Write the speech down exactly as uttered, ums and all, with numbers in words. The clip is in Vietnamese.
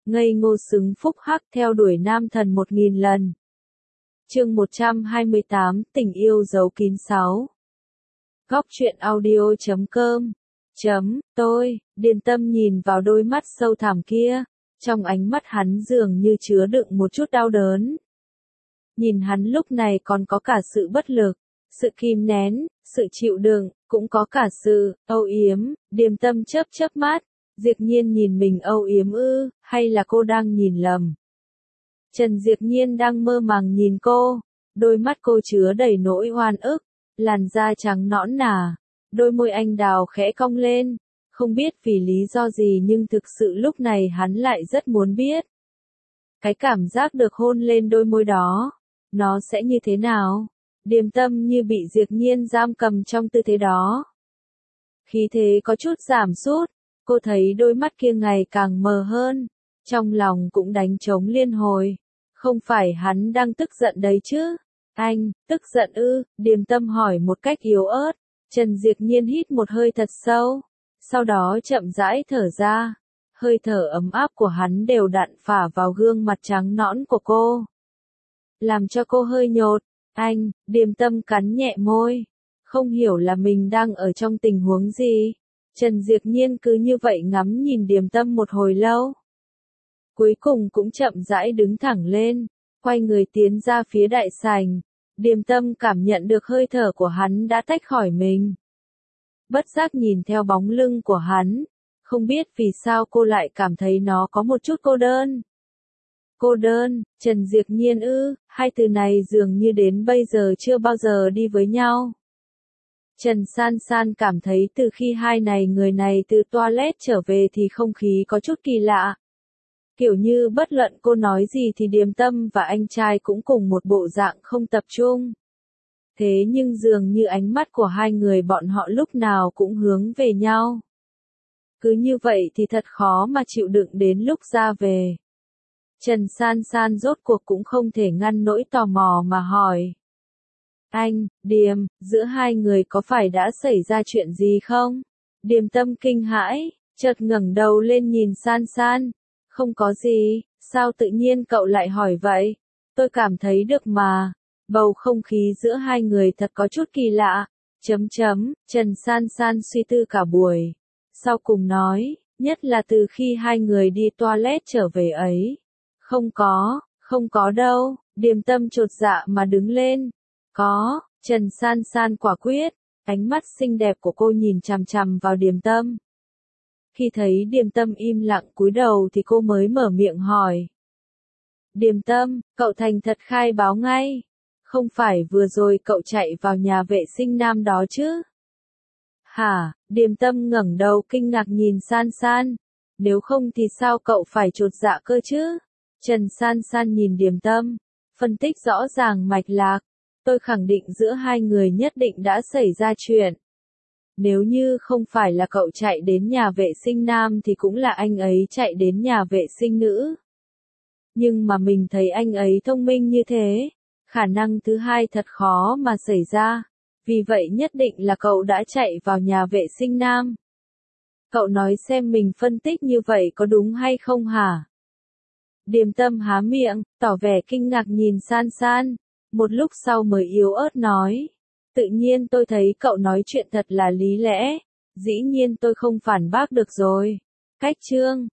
ngây ngô xứng phúc hắc theo đuổi nam thần một nghìn lần. Chương một trăm hai mươi tám, tình yêu giấu kín sáu. Góc truyện audio chấm com chấm tôi, Điền Tâm nhìn vào đôi mắt sâu thẳm kia, trong ánh mắt hắn dường như chứa đựng một chút đau đớn. Nhìn hắn lúc này còn có cả sự bất lực, sự kìm nén, sự chịu đựng, cũng có cả sự âu yếm. Điềm Tâm chớp chớp mắt, Diệp Nhiên nhìn mình âu yếm ư, hay là cô đang nhìn lầm? Trần Diệp Nhiên đang mơ màng nhìn cô, đôi mắt cô chứa đầy nỗi oan ức, làn da trắng nõn nà, đôi môi anh đào khẽ cong lên, không biết vì lý do gì nhưng thực sự lúc này hắn lại rất muốn biết. Cái cảm giác được hôn lên đôi môi đó, nó sẽ như thế nào? Điềm Tâm như bị Diệp Nhiên giam cầm trong tư thế đó. Khí thế có chút giảm sút, cô thấy đôi mắt kia ngày càng mờ hơn, trong lòng cũng đánh trống liên hồi. Không phải hắn đang tức giận đấy chứ? Anh, tức giận ư? Điềm Tâm hỏi một cách yếu ớt. Trần Diệp Nhiên hít một hơi thật sâu, sau đó chậm rãi thở ra. Hơi thở ấm áp của hắn đều đặn phả vào gương mặt trắng nõn của cô, làm cho cô hơi nhột. Anh, Điềm Tâm cắn nhẹ môi, không hiểu là mình đang ở trong tình huống gì. Trần Diệp Nhiên cứ như vậy ngắm nhìn Điềm Tâm một hồi lâu. Cuối cùng cũng chậm rãi đứng thẳng lên, quay người tiến ra phía đại sảnh. Điềm Tâm cảm nhận được hơi thở của hắn đã tách khỏi mình. Bất giác nhìn theo bóng lưng của hắn, không biết vì sao cô lại cảm thấy nó có một chút cô đơn. Cô đơn, Trần Diệp Nhiên ư, hai từ này dường như đến bây giờ chưa bao giờ đi với nhau. Trần San San cảm thấy từ khi hai này người này từ toilet trở về thì không khí có chút kỳ lạ. Kiểu như bất luận cô nói gì thì Điềm Tâm và anh trai cũng cùng một bộ dạng không tập trung. Thế nhưng dường như ánh mắt của hai người bọn họ lúc nào cũng hướng về nhau. Cứ như vậy thì thật khó mà chịu đựng đến lúc ra về. Trần San San rốt cuộc cũng không thể ngăn nỗi tò mò mà hỏi. Anh, Điềm, giữa hai người có phải đã xảy ra chuyện gì không? Điềm Tâm kinh hãi, chợt ngẩng đầu lên nhìn San San. Không có gì, sao tự nhiên cậu lại hỏi vậy? Tôi cảm thấy được mà. Bầu không khí giữa hai người thật có chút kỳ lạ. Chấm chấm, Trần San San suy tư cả buổi. Sau cùng nói, nhất là từ khi hai người đi toilet trở về ấy. Không có, không có đâu. Điềm Tâm chột dạ mà đứng lên. Có, Trần San San quả quyết. Ánh mắt xinh đẹp của cô nhìn chằm chằm vào Điềm Tâm. Khi thấy Điềm Tâm im lặng cúi đầu thì cô mới mở miệng hỏi. Điềm Tâm, cậu thành thật khai báo ngay. Không phải vừa rồi cậu chạy vào nhà vệ sinh nam đó chứ? Hả? Điềm Tâm ngẩng đầu kinh ngạc nhìn San San. Nếu không thì sao cậu phải chột dạ cơ chứ? Trần San San nhìn Điềm Tâm, phân tích rõ ràng mạch lạc. Tôi khẳng định giữa hai người nhất định đã xảy ra chuyện. Nếu như không phải là cậu chạy đến nhà vệ sinh nam thì cũng là anh ấy chạy đến nhà vệ sinh nữ. Nhưng mà mình thấy anh ấy thông minh như thế, khả năng thứ hai thật khó mà xảy ra. Vì vậy nhất định là cậu đã chạy vào nhà vệ sinh nam. Cậu nói xem mình phân tích như vậy có đúng hay không hả? Điềm Tâm há miệng, tỏ vẻ kinh ngạc nhìn San San. Một lúc sau mới yếu ớt nói. Tự nhiên tôi thấy cậu nói chuyện thật là lý lẽ. Dĩ nhiên tôi không phản bác được rồi. Cách chương.